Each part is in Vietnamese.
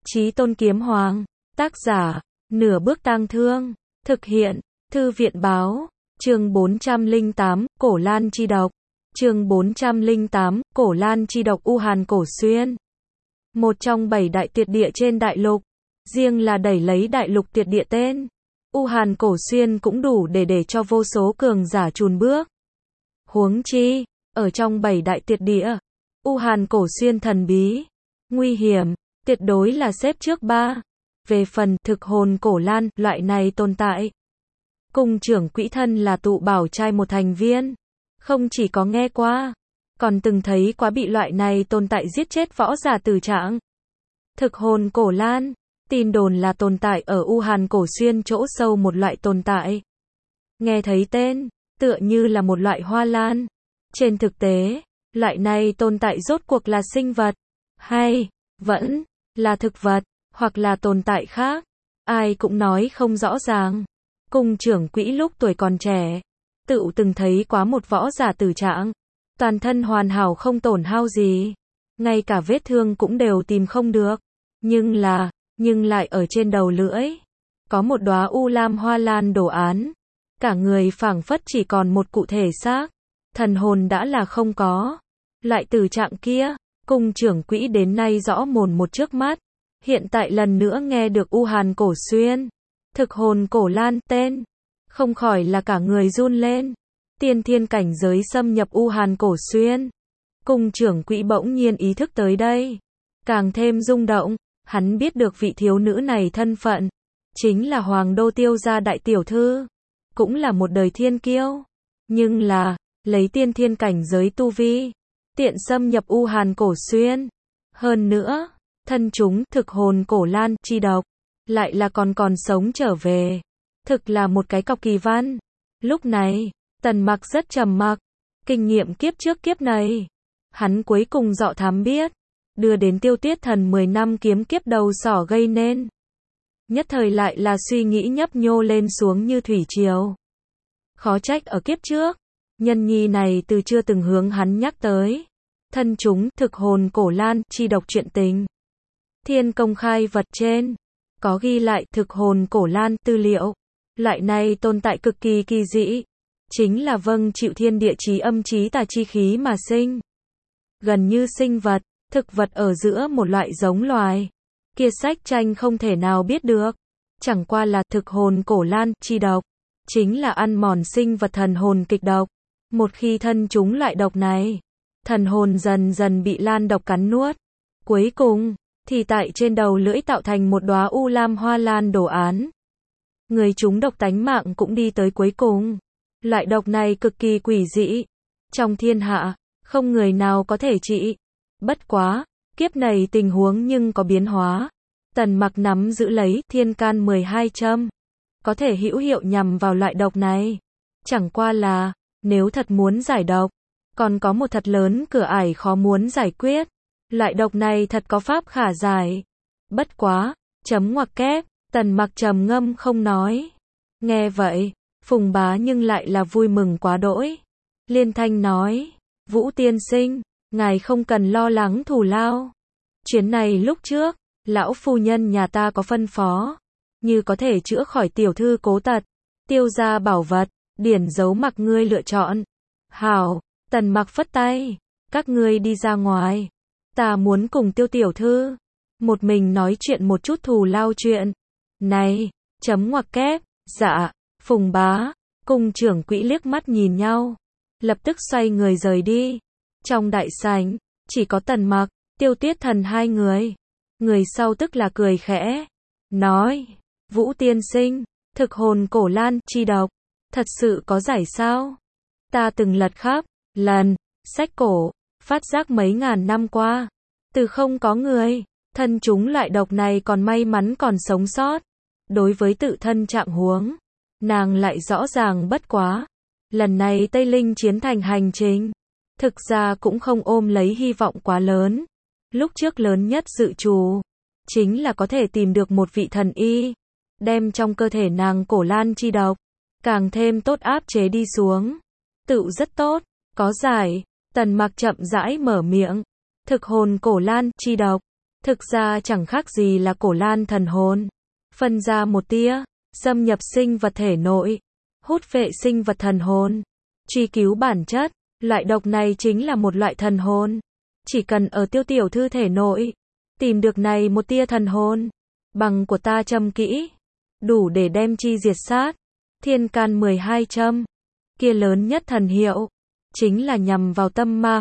Chí Tôn Kiếm Hoàng. Tác giả, Nửa Bước Tang Thương. Thực hiện, Thư viện Báo. Chương 408, Cổ Lan Chi Độc. Chương 408, Cổ Lan Chi Độc. U Hàn Cổ Xuyên. Một trong 7 đại tuyệt địa trên đại lục. Riêng là đẩy lấy đại lục tuyệt địa tên U Hàn Cổ Xuyên cũng đủ để cho vô số cường giả chùn bước. Huống chi, ở trong 7 đại tuyệt địa, U Hàn Cổ Xuyên thần bí, nguy hiểm, tuyệt đối là xếp trước 3. Về phần thực hồn cổ lan, loại này tồn tại, cùng trưởng quỹ thân là tụ bảo trai một thành viên, không chỉ có nghe qua, còn từng thấy quá bị loại này tồn tại giết chết võ giả tử trạng. Thực hồn cổ lan, tin đồn là tồn tại ở U Hàn Cổ Xuyên chỗ sâu một loại tồn tại. Nghe thấy tên, tựa như là một loại hoa lan. Trên thực tế, loại này tồn tại rốt cuộc là sinh vật, hay vẫn là thực vật, hoặc là tồn tại khác, ai cũng nói không rõ ràng. Cùng trưởng quỹ lúc tuổi còn trẻ, tự từng thấy quá một võ giả tử trạng, toàn thân hoàn hảo không tổn hao gì, ngay cả vết thương cũng đều tìm không được, nhưng lại ở trên đầu lưỡi có một đóa u lam hoa lan đồ án, cả người phảng phất chỉ còn một cụ thể xác, thần hồn đã là không có. Loại tử trạng kia, cùng trưởng quỹ đến nay rõ mồn một trước mắt, hiện tại lần nữa nghe được U Hàn Cổ Xuyên, thực hồn cổ lan tên, không khỏi là cả người run lên. Tiên thiên cảnh giới xâm nhập U Hàn Cổ Xuyên, cùng trưởng quỹ bỗng nhiên ý thức tới đây, càng thêm rung động. Hắn biết được vị thiếu nữ này thân phận, chính là Hoàng Đô Tiêu gia đại tiểu thư, cũng là một đời thiên kiêu, nhưng là, lấy tiên thiên cảnh giới tu vi, tiện xâm nhập U Hàn Cổ Xuyên. Hơn nữa, thân chúng thực hồn cổ lan chi độc, lại là còn sống trở về. Thực là một cái cọc kỳ văn. Lúc này, Tần Mặc rất trầm mặc, kinh nghiệm kiếp trước kiếp này, hắn cuối cùng dọ thám biết, đưa đến Tiêu Tiết Thần 10 năm kiếm kiếp đầu sỏ gây nên. Nhất thời lại là suy nghĩ nhấp nhô lên xuống như thủy triều. Khó trách ở kiếp trước, nhân nhi này từ chưa từng hướng hắn nhắc tới. Thân chúng thực hồn cổ lan chi độc chuyện tình. Thiên công khai vật trên, có ghi lại thực hồn cổ lan tư liệu. Loại này tồn tại cực kỳ kỳ dị. Chính là vâng chịu thiên địa chí âm chí tà chi khí mà sinh. Gần như sinh vật, thực vật ở giữa một loại giống loài. Kia sách tranh không thể nào biết được. Chẳng qua là thực hồn cổ lan chi độc. Chính là ăn mòn sinh vật thần hồn kịch độc. Một khi thân chúng loại độc này, thần hồn dần dần bị lan độc cắn nuốt. Cuối cùng, thì tại trên đầu lưỡi tạo thành một đóa u lam hoa lan đồ án. Người chúng độc tánh mạng cũng đi tới cuối cùng. Loại độc này cực kỳ quỷ dị. Trong thiên hạ, không người nào có thể trị. Bất quá, kiếp này tình huống nhưng có biến hóa. Tần Mặc nắm giữ lấy thiên can 12 châm. Có thể hữu hiệu nhằm vào loại độc này. Chẳng qua là, nếu thật muốn giải độc, còn có một thật lớn cửa ải khó muốn giải quyết. Loại độc này thật có pháp khả giải. Bất quá, chấm ngoặc kép, Tần Mặc trầm ngâm không nói. Nghe vậy, Phùng Bá nhưng lại là vui mừng quá đỗi. Liên thanh nói, Vũ tiên sinh, ngài không cần lo lắng thù lao. Chuyến này lúc trước, lão phu nhân nhà ta có phân phó, như có thể chữa khỏi tiểu thư cố tật, Tiêu gia bảo vật, điển dấu mặc ngươi lựa chọn. Hảo, Tần Mặc phất tay, các ngươi đi ra ngoài. Ta muốn cùng Tiêu tiểu thư một mình nói chuyện một chút thù lao chuyện. Này, chấm ngoặc kép, dạ. Phùng Bá, cùng trưởng quỹ liếc mắt nhìn nhau, lập tức xoay người rời đi. Trong đại sảnh, chỉ có Tần Mặc, Tiêu Tiết Thần hai người. Người sau tức là cười khẽ, nói, Vũ tiên sinh, thực hồn cổ lan chi độc, thật sự có giải sao? Ta từng lật khắp lần sách cổ, phát giác mấy ngàn năm qua, từ không có người thân chúng loại độc này còn may mắn còn sống sót. Đối với tự thân trạng huống, nàng lại rõ ràng bất quá. Lần này Tây Linh chiến thành hành trình, thực ra cũng không ôm lấy hy vọng quá lớn. Lúc trước lớn nhất dự trù, chính là có thể tìm được một vị thần y, đem trong cơ thể nàng cổ lan chi độc, càng thêm tốt áp chế đi xuống. Tự rất tốt, có giải. Tần Mặc chậm rãi mở miệng. Thực hồn cổ lan chi độc, thực ra chẳng khác gì là cổ lan thần hồn. Phân ra một tia, xâm nhập sinh vật thể nội, hút vệ sinh vật thần hồn, truy cứu bản chất, loại độc này chính là một loại thần hồn. Chỉ cần ở Tiêu tiểu thư thể nội, tìm được này một tia thần hồn, bằng của ta châm kỹ, đủ để đem chi diệt sát. Thiên can 12 châm, kia lớn nhất thần hiệu, chính là nhằm vào tâm ma,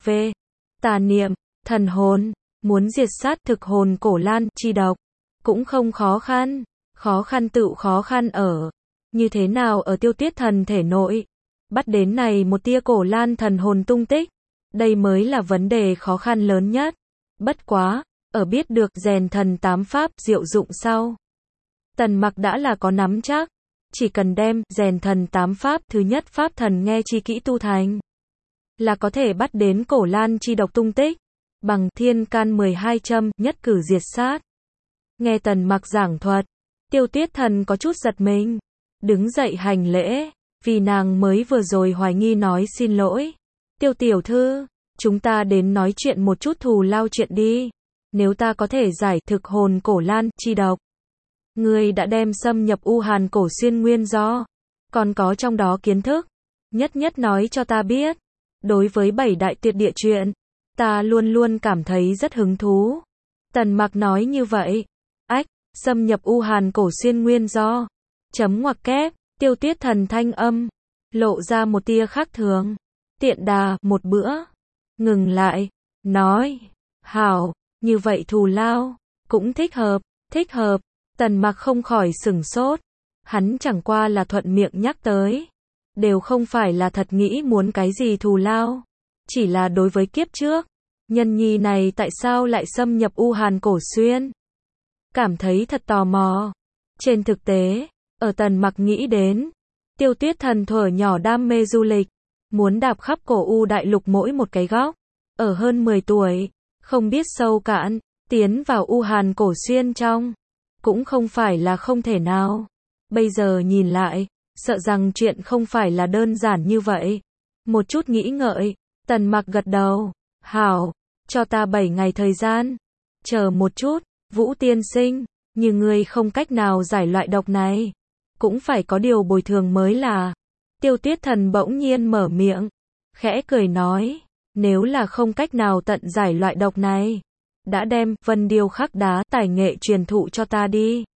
tà niệm, thần hồn, muốn diệt sát thực hồn cổ lan chi độc, cũng không khó khăn tựu khó khăn ở, như thế nào ở Tiêu Tuyết Thần thể nội, bắt đến này một tia cổ lan thần hồn tung tích, đây mới là vấn đề khó khăn lớn nhất. Bất quá, ở biết được rèn thần 8 pháp diệu dụng sau, Tần Mặc đã là có nắm chắc, chỉ cần đem rèn thần 8 pháp thứ nhất pháp thần nghe chi kỹ tu thành, là có thể bắt đến cổ lan chi độc tung tích, bằng thiên can 12 châm nhất cử diệt sát. Nghe Tần Mặc giảng thuật, Tiêu Tuyết Thần có chút giật mình, đứng dậy hành lễ, vì nàng mới vừa rồi hoài nghi nói xin lỗi. Tiêu tiểu thư, chúng ta đến nói chuyện một chút thù lao chuyện đi, nếu ta có thể giải thực hồn cổ lan chi độc. Ngươi đã đem xâm nhập U Hàn cổ xuyên nguyên do, còn có trong đó kiến thức, nhất nhất nói cho ta biết. Đối với 7 đại tuyệt địa truyện, ta luôn luôn cảm thấy rất hứng thú. Tần Mặc nói như vậy. Ách, xâm nhập U Hàn cổ xuyên nguyên do. Chấm ngoặc kép, Tiêu Tuyết Thần thanh âm, lộ ra một tia khác thường. Tiện đà, một bữa. Ngừng lại, nói, hảo, như vậy thù lao, cũng thích hợp. Tần Mặc không khỏi sửng sốt. Hắn chẳng qua là thuận miệng nhắc tới. Đều không phải là thật nghĩ muốn cái gì thù lao. Chỉ là đối với kiếp trước, nhân nhi này tại sao lại xâm nhập U Hàn cổ xuyên. Cảm thấy thật tò mò. Trên thực tế, ở Tần Mặc nghĩ đến, Tiêu Tuyết Thần thuở nhỏ đam mê du lịch, muốn đạp khắp cổ U đại lục mỗi một cái góc. Ở hơn 10 tuổi, không biết sâu cạn, tiến vào U Hàn cổ xuyên trong, cũng không phải là không thể nào. Bây giờ nhìn lại, sợ rằng chuyện không phải là đơn giản như vậy. Một chút nghĩ ngợi, Tần Mặc gật đầu, hảo, cho ta 7 ngày thời gian. Chờ một chút, Vũ tiên sinh, như ngươi không cách nào giải loại độc này, cũng phải có điều bồi thường mới là. Tiêu Tuyết Thần bỗng nhiên mở miệng, khẽ cười nói, nếu là không cách nào tận giải loại độc này, đã đem Vân Điêu khắc đá tài nghệ truyền thụ cho ta đi.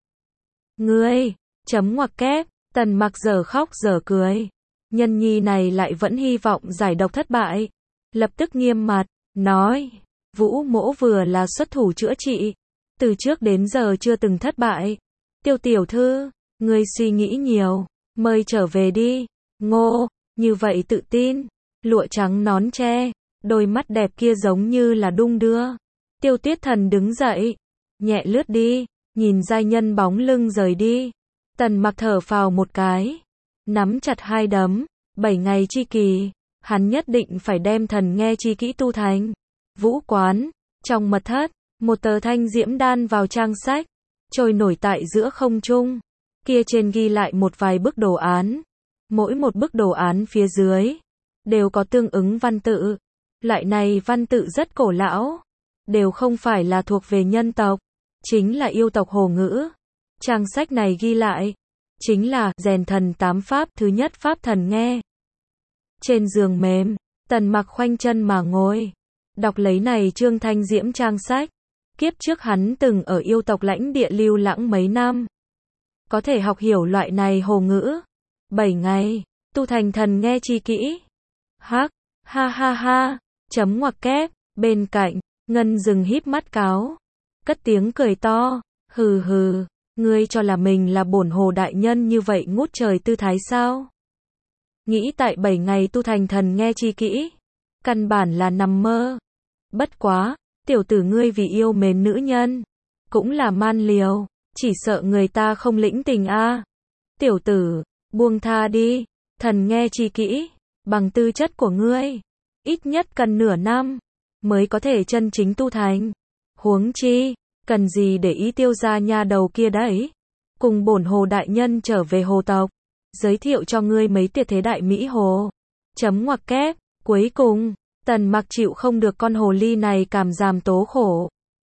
Ngươi, chấm ngoặc kép, Tần Mặc giờ khóc giờ cười. Nhân nhi này lại vẫn hy vọng giải độc thất bại. Lập tức nghiêm mặt, nói, Vũ mỗ vừa là xuất thủ chữa trị, từ trước đến giờ chưa từng thất bại. Tiêu tiểu thư, ngươi suy nghĩ nhiều, mời trở về đi. Ngô, như vậy tự tin, lụa trắng nón tre, đôi mắt đẹp kia giống như là đung đưa. Tiêu Tuyết Thần đứng dậy, nhẹ lướt đi, nhìn giai nhân bóng lưng rời đi. Tần Mặc thở phào một cái, nắm chặt hai đấm, 7 ngày chi kỳ, hắn nhất định phải đem thần nghe chi kỹ tu thành. Vũ quán, trong mật thất, một tờ thanh diễm đan vào trang sách, trôi nổi tại giữa không trung, kia trên ghi lại một vài bức đồ án, mỗi một bức đồ án phía dưới, đều có tương ứng văn tự, loại này văn tự rất cổ lão, đều không phải là thuộc về nhân tộc, chính là yêu tộc Hồ ngữ. Trang sách này ghi lại, chính là rèn thần 8 pháp thứ nhất pháp thần nghe. Trên giường mềm, Tần Mặc khoanh chân mà ngồi, đọc lấy này chương thanh diễm trang sách. Kiếp trước hắn từng ở yêu tộc lãnh địa lưu lãng mấy năm, có thể học hiểu loại này hồ ngữ. 7 ngày, tu thành thần nghe chi kỹ. Hắc, ha ha ha, chấm ngoặc kép, bên cạnh, Ngân Dừng híp mắt cáo, cất tiếng cười to, hừ hừ, ngươi cho là mình là bổn hồ đại nhân như vậy ngút trời tư thái sao? Nghĩ tại 7 ngày tu thành thần nghe chi kỹ, căn bản là nằm mơ. Bất quá, tiểu tử ngươi vì yêu mến nữ nhân, cũng là man liều, chỉ sợ người ta không lĩnh tình a. Tiểu tử, buông tha đi, thần nghe chi kỹ, bằng tư chất của ngươi, ít nhất cần nửa năm, mới có thể chân chính tu thành. Huống chi, cần gì để ý Tiêu gia nha đầu kia đấy. Cùng bổn hồ đại nhân trở về hồ tộc, giới thiệu cho ngươi mấy tuyệt thế đại mỹ hồ. Chấm ngoặc kép, cuối cùng, Tần Mặc chịu không được con hồ ly này cảm giảm tố khổ.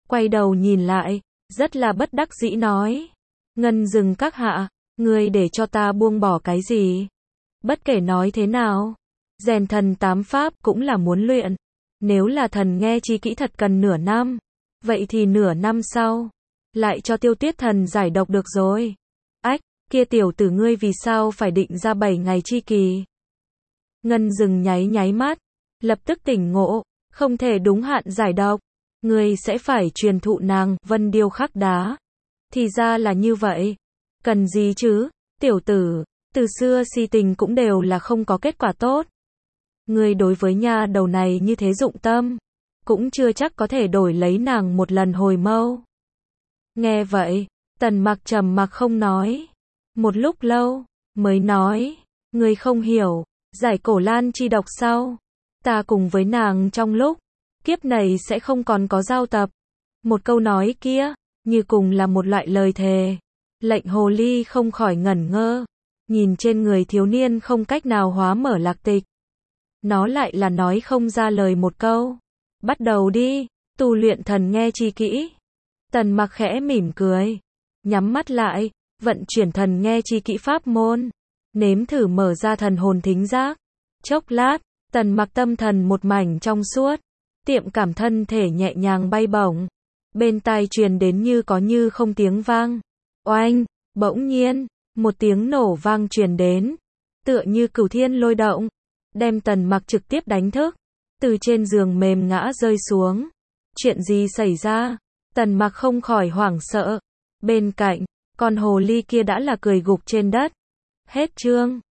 quay đầu nhìn lại, rất là bất đắc dĩ nói. Ngân Dừng các hạ, ngươi để cho ta buông bỏ cái gì? Bất kể nói thế nào, rèn thần tám pháp cũng là muốn luyện. Nếu là thần nghe chi kỹ thật cần nửa năm, vậy thì nửa năm sau, lại cho Tiêu Tuyết Thần giải độc được rồi. Ách, kia tiểu tử ngươi vì sao phải định ra 7 ngày chi kỳ? Ngân Dừng nháy nháy mắt, lập tức tỉnh ngộ, không thể đúng hạn giải độc. Ngươi sẽ phải truyền thụ nàng vân điêu khắc đá. Thì ra là như vậy. Cần gì chứ, tiểu tử, từ xưa si tình cũng đều là không có kết quả tốt. Ngươi đối với nha đầu này như thế dụng tâm, cũng chưa chắc có thể đổi lấy nàng một lần hồi mâu. Nghe vậy, Tần Mặc trầm mặc không nói. Một lúc lâu, mới nói, ngươi không hiểu, giải cổ lan chi độc sau. Ta cùng với nàng trong lúc, kiếp này sẽ không còn có giao tập. Một câu nói kia, như cùng là một loại lời thề. Lệnh hồ ly không khỏi ngẩn ngơ, nhìn trên người thiếu niên không cách nào hóa mở lạc tịch. Nó lại là nói không ra lời một câu. Bắt đầu đi, tu luyện thần nghe chi kỹ. Tần Mặc khẽ mỉm cười, nhắm mắt lại, vận chuyển thần nghe chi kỹ pháp môn, nếm thử mở ra thần hồn thính giác. Chốc lát, Tần Mặc tâm thần một mảnh trong suốt, tiệm cảm thân thể nhẹ nhàng bay bổng. Bên tai truyền đến như có như không tiếng vang. Oanh, bỗng nhiên, một tiếng nổ vang truyền đến, tựa như cửu thiên lôi động, đem Tần Mặc trực tiếp đánh thức, từ trên giường mềm ngã rơi xuống. Chuyện gì xảy ra? Tần Mặc không khỏi hoảng sợ. Bên cạnh, con hồ ly kia đã là cười gục trên đất. Hết chương.